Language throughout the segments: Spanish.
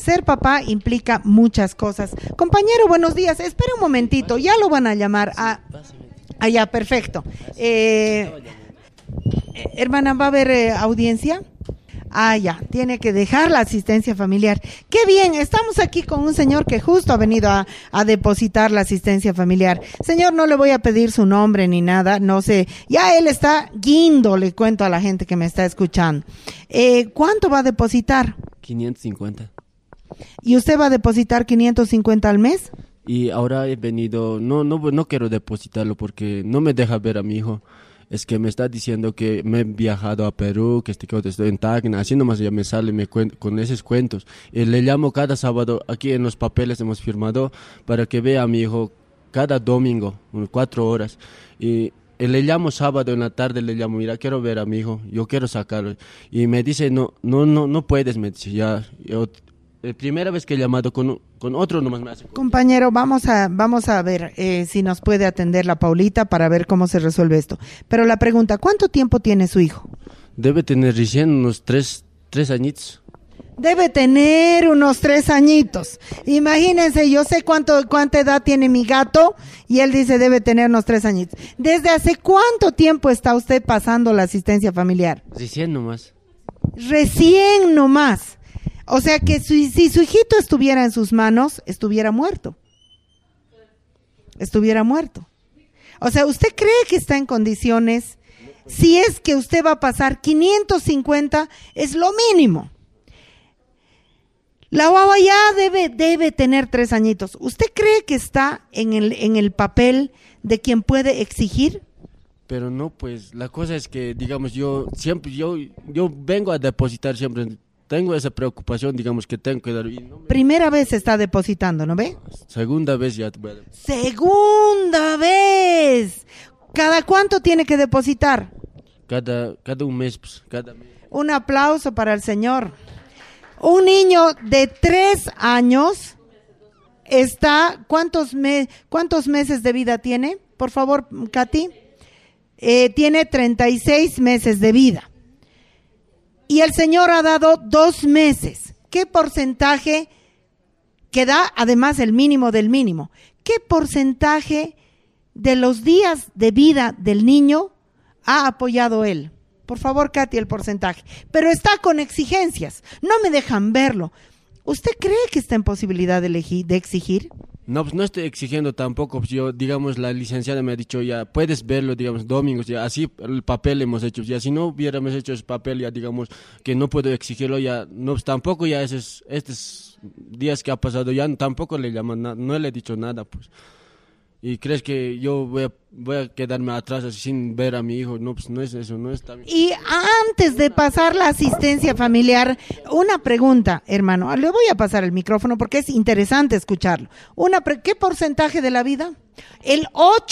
ser papá implica muchas cosas. Compañero, buenos días. Espere un momentito, ya lo van a llamar. Ya, perfecto. Hermana, ¿va a haber audiencia? Ya, tiene que dejar la asistencia familiar. ¡Qué bien! Estamos aquí con un señor que justo ha venido a depositar la asistencia familiar. Señor, no le voy a pedir su nombre ni nada, no sé. Ya él está guindo, le cuento a la gente que me está escuchando. ¿Cuánto va a depositar? 550. ¿Y usted va a depositar 550 al mes? Y ahora he venido, no quiero depositarlo porque no me deja ver a mi hijo. Es que me está diciendo que me he viajado a Perú, que estoy en Tacna, así nomás ya me sale con esos cuentos. Y le llamo cada sábado, aquí en los papeles hemos firmado, para que vea a mi hijo cada domingo, 4 horas. Y le llamo sábado en la tarde, le llamo, mira, quiero ver a mi hijo, yo quiero sacarlo. Y me dice, no puedes, me dice, ya. La primera vez que he llamado con otro nomás me hace. Compañero, vamos a ver si nos puede atender la Paulita para ver cómo se resuelve esto. Pero la pregunta, ¿cuánto tiempo tiene su hijo? Debe tener recién unos 3 añitos. Debe tener unos 3 añitos. Imagínense, yo sé cuánta edad tiene mi gato y él dice debe tener unos 3 añitos. ¿Desde hace cuánto tiempo está usted pasando la asistencia familiar? Recién nomás. Recién nomás. O sea que si su hijito estuviera en sus manos, estuviera muerto. Estuviera muerto. O sea, ¿usted cree que está en condiciones? Si es que usted va a pasar 550, es lo mínimo. La guagua ya debe tener 3 añitos. ¿Usted cree que está en el papel de quien puede exigir? Pero no, pues, la cosa es que, digamos, yo vengo a depositar siempre. Tengo esa preocupación, digamos, que tengo que dar. Primera vez está depositando, ¿no ve? Segunda vez ya. ¡Segunda vez! ¿Cada cuánto tiene que depositar? Cada un mes, pues, cada mes. Un aplauso para el señor. Un niño de 3 años está, ¿cuántos meses de vida tiene? Por favor, Katy. Tiene 36 meses de vida. Y el Señor ha dado 2 meses. ¿Qué porcentaje que da, además, el mínimo del mínimo? ¿Qué porcentaje de los días de vida del niño ha apoyado él? Por favor, Katy, el porcentaje. Pero está con exigencias. No me dejan verlo. ¿Usted cree que está en posibilidad de exigir? No, pues no estoy exigiendo tampoco. Pues yo, digamos, la licenciada me ha dicho ya, puedes verlo, digamos, domingos, ya así el papel hemos hecho. Ya si no hubiéramos hecho ese papel, ya digamos que no puedo exigirlo, ya no, pues tampoco ya estos días que ha pasado, ya tampoco le llaman, no le he dicho nada, pues. ¿Y crees que yo voy a quedarme atrás así sin ver a mi hijo? No, pues no es eso, no está bien. Y antes de pasar la asistencia familiar, una pregunta, hermano. Le voy a pasar el micrófono porque es interesante escucharlo. ¿Qué porcentaje de la vida? El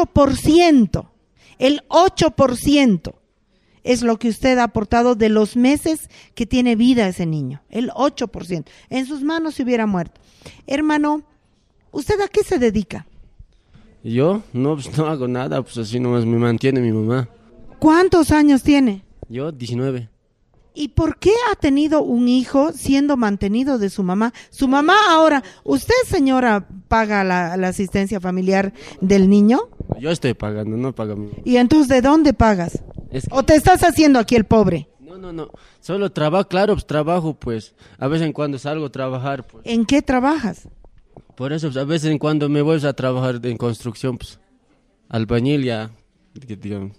8%. El 8% es lo que usted ha aportado de los meses que tiene vida ese niño. El 8%. En sus manos se hubiera muerto. Hermano, ¿usted a qué se dedica? Yo no, pues no hago nada, pues así nomás me mantiene mi mamá. ¿Cuántos años tiene? Yo, 19. ¿Y por qué ha tenido un hijo siendo mantenido de su mamá? Su mamá ahora, ¿usted, señora, paga la asistencia familiar del niño? Yo estoy pagando, no paga mi mamá. ¿Y entonces de dónde pagas? ¿O te estás haciendo aquí el pobre? No, solo trabajo, claro, pues trabajo, pues. A veces en cuando salgo a trabajar, pues. ¿En qué trabajas? Por eso, pues, a veces en cuando me voy a trabajar en construcción, pues, albañil ya, digamos.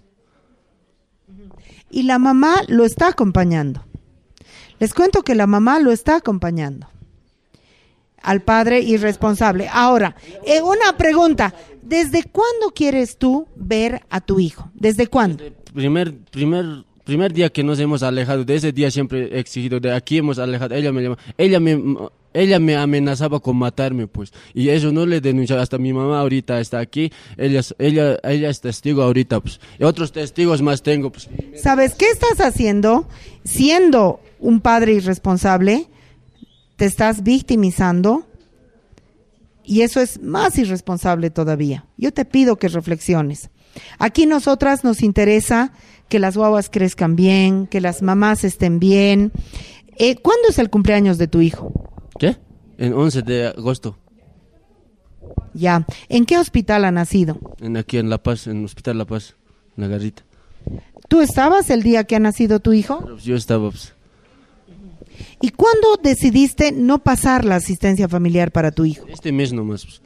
Y la mamá lo está acompañando. Les cuento que la mamá lo está acompañando al padre irresponsable. Ahora, una pregunta. ¿Desde cuándo quieres tú ver a tu hijo? ¿Desde cuándo? Primer día que nos hemos alejado, de ese día siempre he exigido, de aquí hemos alejado. Ella me amenazaba con matarme, pues, y eso no le denunciaba. Hasta mi mamá ahorita está aquí, ella es testigo ahorita, pues, y otros testigos más tengo, pues. ¿Sabes qué estás haciendo? Siendo un padre irresponsable, te estás victimizando, y eso es más irresponsable todavía. Yo te pido que reflexiones. Aquí nosotras nos interesa que las guaguas crezcan bien, que las mamás estén bien. ¿Cuándo es el cumpleaños de tu hijo? ¿Qué? En 11 de agosto, Ya. ¿En qué hospital ha nacido? aquí en La Paz, en el Hospital La Paz, en La Garrita. ¿Tú estabas el día que ha nacido tu hijo? Pero yo estaba, pues, ¿Y cuándo decidiste no pasar la asistencia familiar para tu hijo? este mes nomás. Pues.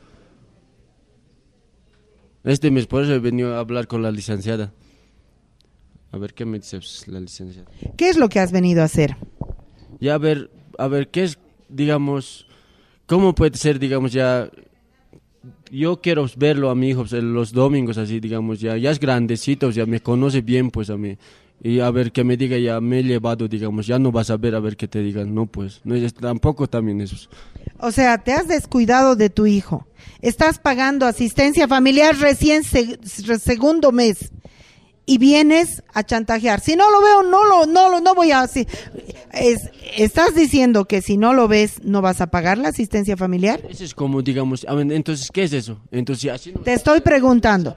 Este mes, por eso he venido a hablar con la licenciada. A ver qué me dice pues, la licenciada. ¿Qué es lo que has venido a hacer? Ya a ver, qué es, digamos, cómo puede ser, digamos, ya, yo quiero verlo a mi hijo pues, los domingos, así, digamos, ya es grandecito, ya me conoce bien, pues, a mí. Y a ver, que me diga, ya me he llevado, digamos, ya no vas a ver que te digan, no, pues, no, tampoco también eso. O sea, te has descuidado de tu hijo. Estás pagando asistencia familiar recién segundo mes. Y vienes a chantajear. Si no lo veo, no voy a así. ¿Estás diciendo que si no lo ves, no vas a pagar la asistencia familiar? Eso es como, digamos, a ver, entonces, ¿qué es eso? Entonces, así no... Te estoy preguntando.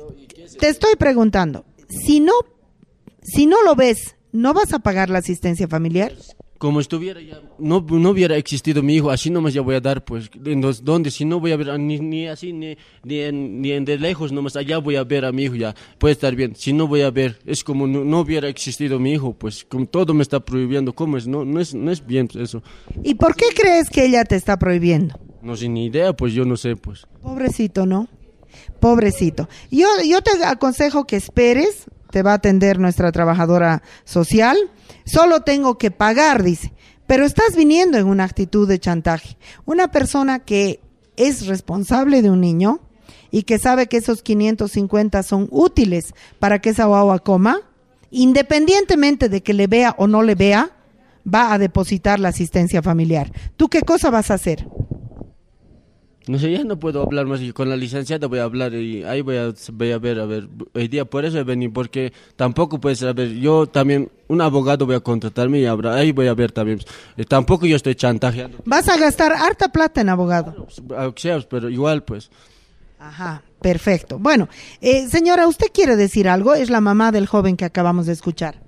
Si no lo ves, ¿no vas a pagar la asistencia familiar? Como estuviera ya, no hubiera existido mi hijo, así nomás ya voy a dar, pues, ¿dónde? Si no voy a ver ni así, ni en de lejos nomás, allá voy a ver a mi hijo ya, puede estar bien. Si no voy a ver, es como no hubiera existido mi hijo, pues, como todo me está prohibiendo, ¿cómo es? No es bien pues, eso. ¿Y por qué crees que ella te está prohibiendo? No sé ni idea, pues, yo no sé, pues. Pobrecito, ¿no? Pobrecito. Yo te aconsejo que esperes, te va a atender nuestra trabajadora social. Solo tengo que pagar, dice. Pero estás viniendo en una actitud de chantaje. Una persona que es responsable de un niño y que sabe que esos 550 son útiles para que esa guagua coma, independientemente de que le vea o no le vea, va a depositar la asistencia familiar. ¿Tú qué cosa vas a hacer? No sé, ya no puedo hablar más, y con la licenciada voy a hablar y ahí voy a ver, hoy día por eso he venido, porque tampoco puede ser, a ver, yo también, un abogado voy a contratarme y ahí voy a ver también, tampoco yo estoy chantajeando. Vas a gastar harta plata en abogado. Pero igual pues. Ajá, perfecto. Bueno, señora, ¿usted quiere decir algo? Es la mamá del joven que acabamos de escuchar.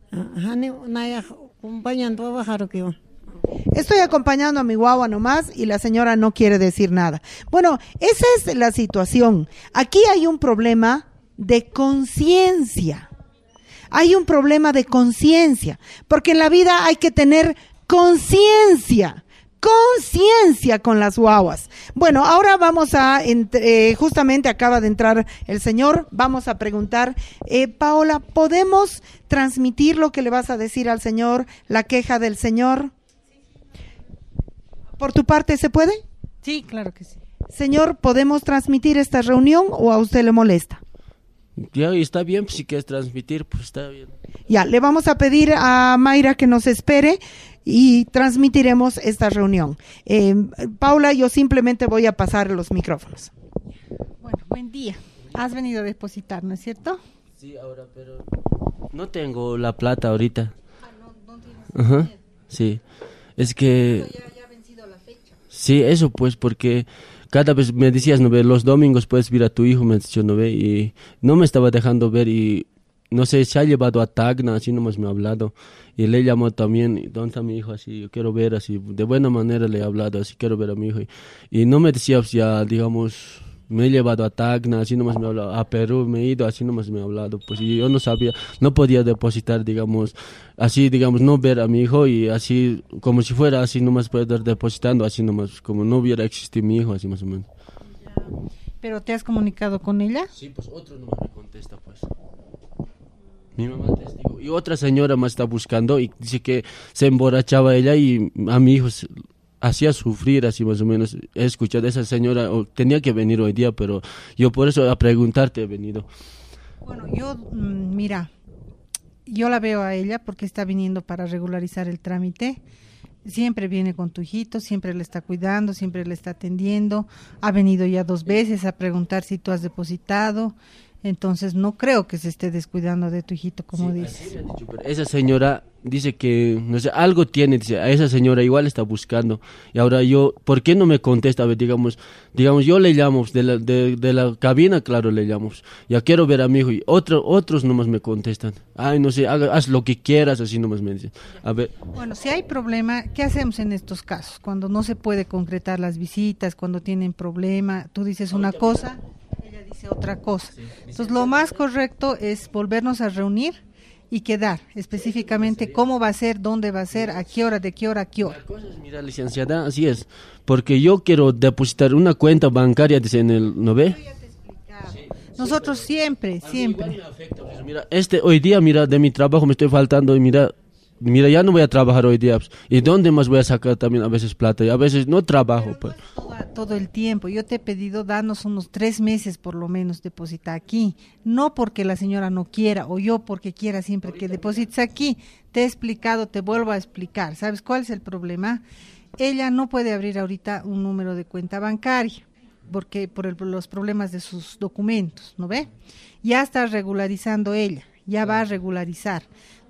Estoy acompañando a mi guagua nomás y la señora no quiere decir nada. Bueno, esa es la situación. Aquí hay un problema de conciencia. Hay un problema de conciencia, porque en la vida hay que tener conciencia con las guaguas. Bueno, ahora vamos a, justamente acaba de entrar el señor, vamos a preguntar, Paola, ¿podemos transmitir lo que le vas a decir al señor, la queja del señor? ¿Por tu parte se puede? Sí, claro que sí. Señor, ¿podemos transmitir esta reunión o a usted le molesta? Ya, está bien, pues, si quieres transmitir, pues está bien. Ya, le vamos a pedir a Mayra que nos espere y transmitiremos esta reunión. Paula, yo simplemente voy a pasar los micrófonos. Bueno, buen día. Has venido a depositar, ¿no es cierto? Sí, ahora, pero no tengo la plata ahorita. No tienes. Ajá, sí. Es que... Ya ha vencido la fecha. Sí, eso pues, porque cada vez me decías, no ve, los domingos puedes ver a tu hijo, me decía, no ve, y no me estaba dejando ver y no sé, se ha llevado a Tacna, así nomás me ha hablado, y le llamó también, ¿dónde está mi hijo? Así, yo quiero ver, así, de buena manera le he hablado, así, quiero ver a mi hijo, y no me decía, pues, ya, digamos, me he llevado a Tacna, así nomás me ha hablado, a Perú me he ido, así nomás me ha hablado, pues, y yo no sabía, no podía depositar, digamos, así, digamos, no ver a mi hijo, y así, como si fuera, así nomás poder estar depositando, así nomás, como no hubiera existido mi hijo, así más o menos. ¿Pero te has comunicado con ella? Sí, pues otro no me contesta, pues. Mi mamá testigo. Y otra señora más está buscando y dice que se emborrachaba ella y a mi hijo hacía sufrir, así más o menos. He escuchado a esa señora, tenía que venir hoy día, pero yo por eso a preguntarte he venido. Bueno, yo, mira, yo la veo a ella porque está viniendo para regularizar el trámite. Siempre viene con tu hijito, siempre le está cuidando, siempre le está atendiendo. Ha venido ya 2 veces a preguntar si tú has depositado. Entonces no creo que se esté descuidando de tu hijito, como Sí, dices. así me han dicho, pero esa señora dice que, no sé, algo tiene, dice, a esa señora igual está buscando. Y ahora yo, ¿por qué no me contesta? A ver, digamos, yo le llamo, de la cabina, claro, le llamo. Ya quiero ver a mi hijo, y otros nomás me contestan. Ay, no sé, haz lo que quieras, así nomás me dicen. A ver, Bueno, si hay problema, ¿qué hacemos en estos casos? Cuando no se puede concretar las visitas, cuando tienen problema, tú dices una cosa, ella dice otra cosa. Entonces, lo más correcto es volvernos a reunir y quedar específicamente cómo va a ser, dónde va a ser, a qué hora, de qué hora a qué hora. la cosa es, mira, licenciada, así es, porque yo quiero depositar una cuenta bancaria, dice, en el, ¿no ve? Nosotros siempre, Igual siempre. me afecta, pues, mira, hoy día, mira, de mi trabajo me estoy faltando y mira, ya no voy a trabajar hoy día, pues, y dónde más voy a sacar también a veces plata, y a veces no trabajo, pues. Todo el tiempo. Yo te he pedido darnos unos 3 meses por lo menos depositar aquí. No porque la señora no quiera o yo porque quiera siempre que deposites aquí. Te he explicado, te vuelvo a explicar. ¿Sabes cuál es el problema? Ella no puede abrir ahorita un número de cuenta bancaria porque por los problemas de sus documentos, ¿no ve? Ya está regularizando ella, ya va a regularizar.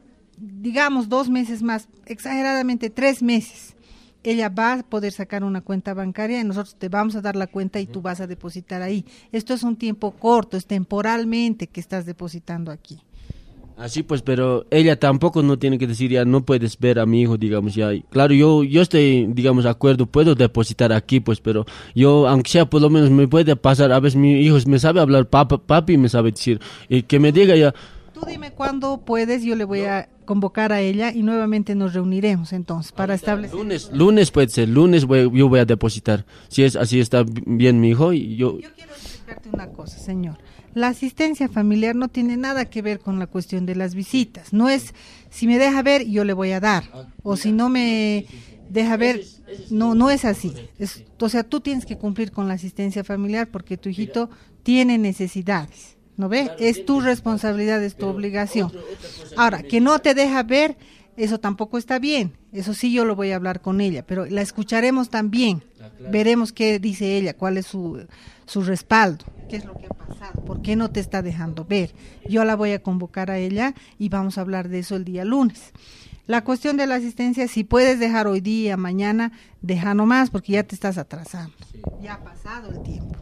Digamos 2 meses más, exageradamente 3 meses. Ella va a poder sacar una cuenta bancaria y nosotros te vamos a dar la cuenta y tú vas a depositar ahí. Esto es un tiempo corto, es temporalmente que estás depositando aquí. Así pues, pero ella tampoco no tiene que decir, ya no puedes ver a mi hijo, digamos, ya. Claro, yo estoy, digamos, de acuerdo, puedo depositar aquí, pues, pero yo, aunque sea, por lo menos me puede pasar, a veces mi hijo me sabe hablar, papi me sabe decir, y que me diga ya. Tú dime cuándo puedes, yo le voy a convocar a ella y nuevamente nos reuniremos entonces para establecer. Lunes puede ser, yo voy a depositar, si es así está bien mi hijo, y yo... Yo quiero explicarte una cosa, señor. La asistencia familiar no tiene nada que ver con la cuestión de las visitas. No es, si me deja ver, yo le voy a dar. O si no me deja ver, no es así. O sea, tú tienes que cumplir con la asistencia familiar porque tu hijito tiene necesidades. ¿No ve? Es tu responsabilidad, es tu obligación. Ahora, que no te deja ver, eso tampoco está bien. Eso sí yo lo voy a hablar con ella, pero la escucharemos también. Veremos qué dice ella, cuál es su respaldo, qué es lo que ha pasado, por qué no te está dejando ver. Yo la voy a convocar a ella y vamos a hablar de eso el día lunes. La cuestión de la asistencia, si puedes dejar hoy día, mañana, deja nomás porque ya te estás atrasando. Ya ha pasado el tiempo.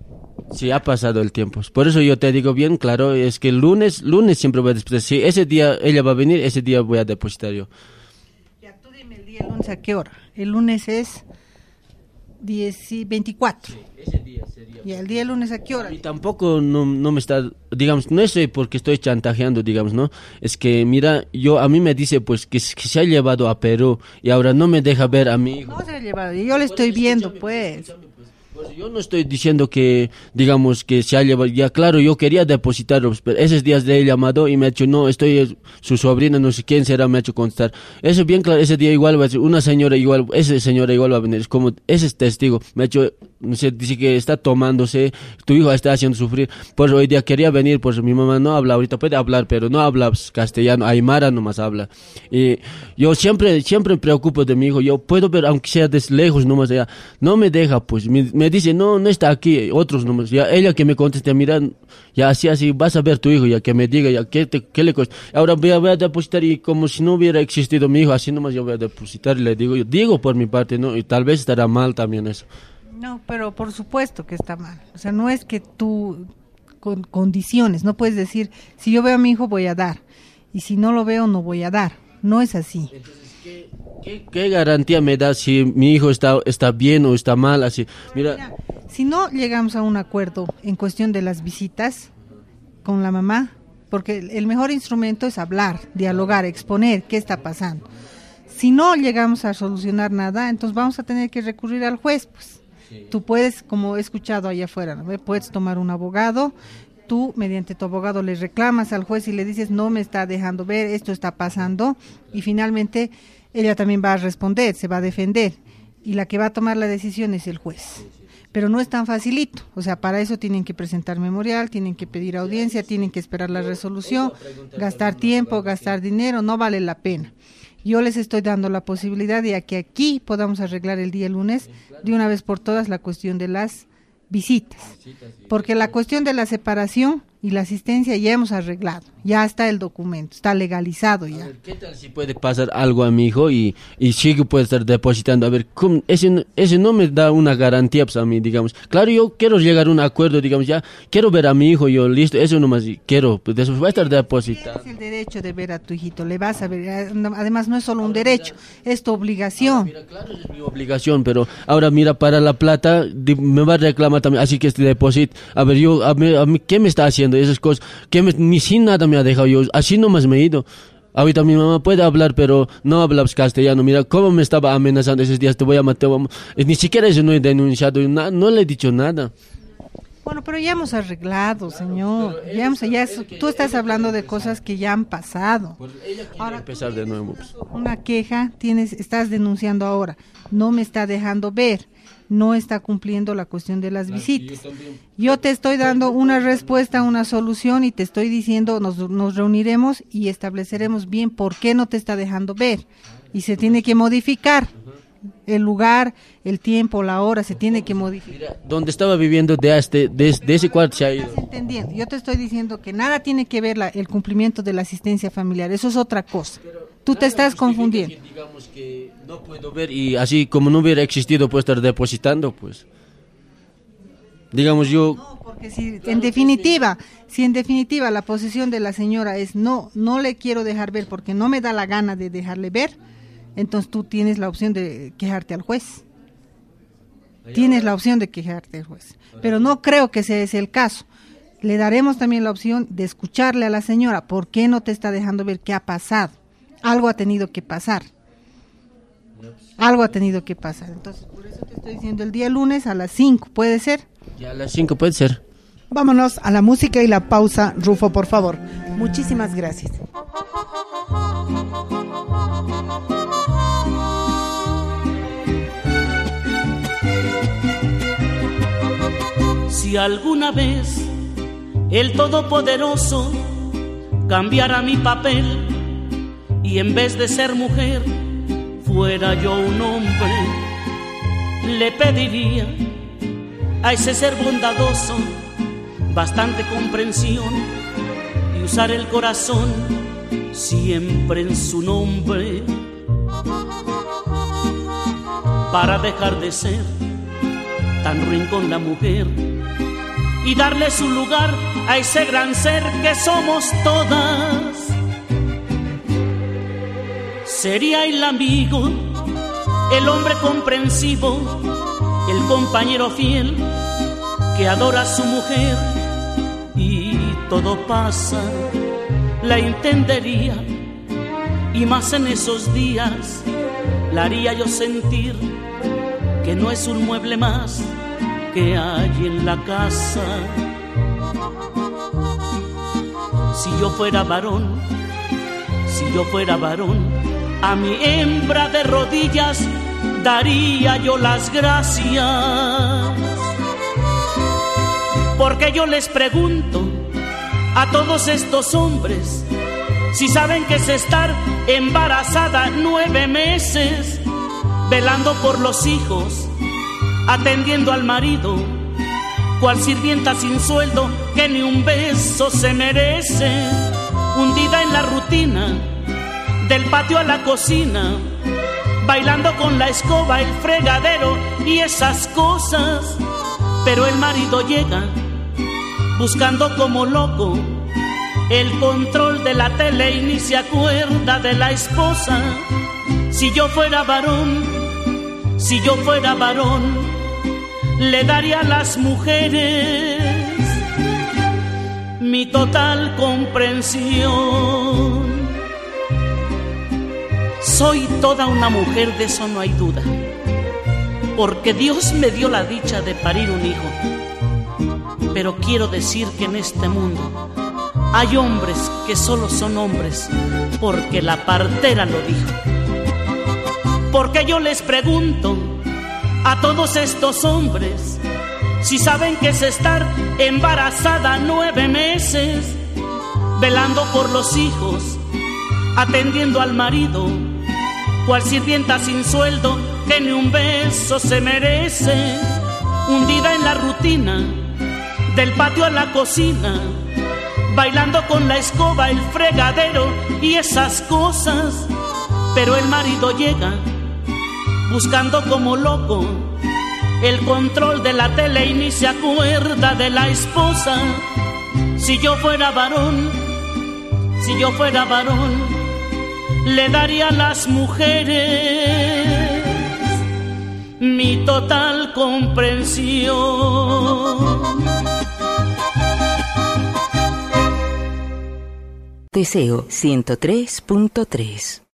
Sí, ha pasado el tiempo. Por eso yo te digo bien claro, es que el lunes siempre voy a depositar. Si ese día ella va a venir, ese día voy a depositar yo. Ya, tú dime el día lunes a qué hora. El lunes es 24. Sí, ese día sería. Y el día lunes a qué hora. Y tampoco no me está, digamos, no es porque estoy chantajeando, digamos, ¿no? Es que, mira, a mí me dice, pues, que se ha llevado a Perú y ahora no me deja ver a mi hijo. No se ha llevado, yo le estoy viendo, pues. Pues yo no estoy diciendo que, digamos, que se ha llevado, ya claro, yo quería depositarlo, pero esos días le he llamado y me ha dicho, no, su sobrina, no sé quién será, me ha hecho contestar. Eso bien claro, ese día igual va a ser, esa señora igual va a venir, es como, ese es testigo, me ha hecho, no sé, dice que está tomándose, tu hijo está haciendo sufrir, pues hoy día quería venir, pues mi mamá no habla, ahorita puede hablar, pero no habla castellano, aymara nomás habla. Y yo siempre me preocupo de mi hijo, yo puedo ver, aunque sea desde lejos nomás, ya, no me deja, pues, me dice, no está aquí, otros nomás, ya, ella que me conteste, mira, ya así, vas a ver tu hijo, ya que me diga, ya, ¿qué le cuesta? Ahora voy a depositar y como si no hubiera existido mi hijo, así nomás yo voy a depositar y le digo, yo digo por mi parte, ¿no? Y tal vez estará mal también eso. No, pero por supuesto que está mal. O sea, no es que tú con condiciones, no puedes decir, si yo veo a mi hijo voy a dar, y si no lo veo no voy a dar. No es así. Entonces, ¿qué garantía me da si mi hijo está bien o está mal? Así, mira, si no llegamos a un acuerdo en cuestión de las visitas con la mamá, porque el mejor instrumento es hablar, dialogar, exponer qué está pasando. Si no llegamos a solucionar nada, entonces vamos a tener que recurrir al juez, pues. Sí. Tú puedes, como he escuchado allá afuera, ¿no? Puedes tomar un abogado, tú mediante tu abogado le reclamas al juez y le dices, no me está dejando ver, esto está pasando, y finalmente ella también va a responder, se va a defender, y la que va a tomar la decisión es el juez. Pero no es tan facilito, o sea, para eso tienen que presentar memorial, tienen que pedir audiencia, tienen que esperar la resolución, gastar tiempo, gastar dinero, no vale la pena. Yo les estoy dando la posibilidad de que aquí podamos arreglar el día lunes de una vez por todas la cuestión de las visitas. Porque la cuestión de la separación y la asistencia ya hemos arreglado, ya está el documento, está legalizado ya. A ver, ¿qué tal si puede pasar algo a mi hijo y sí que puede estar depositando? A ver, ese no me da una garantía pues, a mí, digamos. Claro, yo quiero llegar a un acuerdo, digamos, ya quiero ver a mi hijo, yo listo, eso nomás quiero, pues después va a estar depositando. Tienes el derecho de ver a tu hijito, le vas a ver, además no es solo un derecho, es tu obligación. Mira, claro, es mi obligación, pero ahora mira, para la plata me va a reclamar también, así que este depósito, a ver, a mí, ¿qué me está haciendo? Esas cosas, ni sin nada me ha dejado, yo así nomás me he ido. Ahorita mi mamá puede hablar, pero no habla castellano. Mira cómo me estaba amenazando esos días, te voy a matar. Ni siquiera eso no he denunciado, no le he dicho nada. Bueno, pero ya hemos arreglado, señor. Tú estás hablando de cosas que ya han pasado. Ahora empezar de nuevo. Una queja estás denunciando ahora. No me está dejando ver. No está cumpliendo la cuestión de las visitas. Yo te estoy dando una respuesta, una solución y te estoy diciendo, nos reuniremos y estableceremos bien por qué no te está dejando ver. Y se tiene que modificar el lugar, el tiempo, la hora, se tiene que modificar. Mira, donde estaba viviendo de ese cuarto se ha ido. ¿Estás entendiendo? Yo te estoy diciendo que nada tiene que ver el cumplimiento de la asistencia familiar, eso es otra cosa. Tú te estás confundiendo. Digamos que no puedo ver y así como no hubiera existido puedo estar depositando, pues. Digamos yo... No, porque si en definitiva la posición de la señora es no le quiero dejar ver porque no me da la gana de dejarle ver, entonces tú tienes la opción de quejarte al juez. Tienes la opción de quejarte al juez. Pero no creo que ese es el caso. Le daremos también la opción de escucharle a la señora. ¿Por qué no te está dejando ver qué ha pasado? Algo ha tenido que pasar. Algo ha tenido que pasar. Entonces, por eso te estoy diciendo el día lunes a las 5, ¿puede ser? Ya a las 5 puede ser. Vámonos a la música y la pausa, Rufo, por favor. Muchísimas gracias. Si alguna vez el Todopoderoso cambiara mi papel y en vez de ser mujer fuera yo un hombre, le pediría a ese ser bondadoso bastante comprensión y usar el corazón siempre en su nombre para dejar de ser tan ruin con la mujer y darle su lugar a ese gran ser que somos todas. Sería el amigo, el hombre comprensivo, el compañero fiel que adora a su mujer y todo pasa, la entendería y más en esos días la haría yo sentir que no es un mueble más que hay en la casa. Si yo fuera varón, a mi hembra de rodillas daría yo las gracias. Porque yo les pregunto a todos estos hombres si saben que es estar embarazada 9 meses, velando por los hijos, atendiendo al marido, cual sirvienta sin sueldo que ni un beso se merece, hundida en la rutina, del patio a la cocina, bailando con la escoba, el fregadero y esas cosas. Pero el marido llega buscando como loco el control de la tele y ni se acuerda de la esposa. Si yo fuera varón, le daría a las mujeres mi total comprensión. Soy toda una mujer, de eso no hay duda, porque Dios me dio la dicha de parir un hijo. Pero quiero decir que en este mundo hay hombres que solo son hombres porque la partera lo dijo. Porque yo les pregunto a todos estos hombres si saben que es estar embarazada 9 meses, velando por los hijos, atendiendo al marido, cual sirvienta sin sueldo que ni un beso se merece, hundida en la rutina, del patio a la cocina, bailando con la escoba, el fregadero y esas cosas. Pero el marido llega buscando como loco el control de la tele y ni se acuerda de la esposa. Si yo fuera varón, le daría a las mujeres mi total comprensión. Deseo 103.3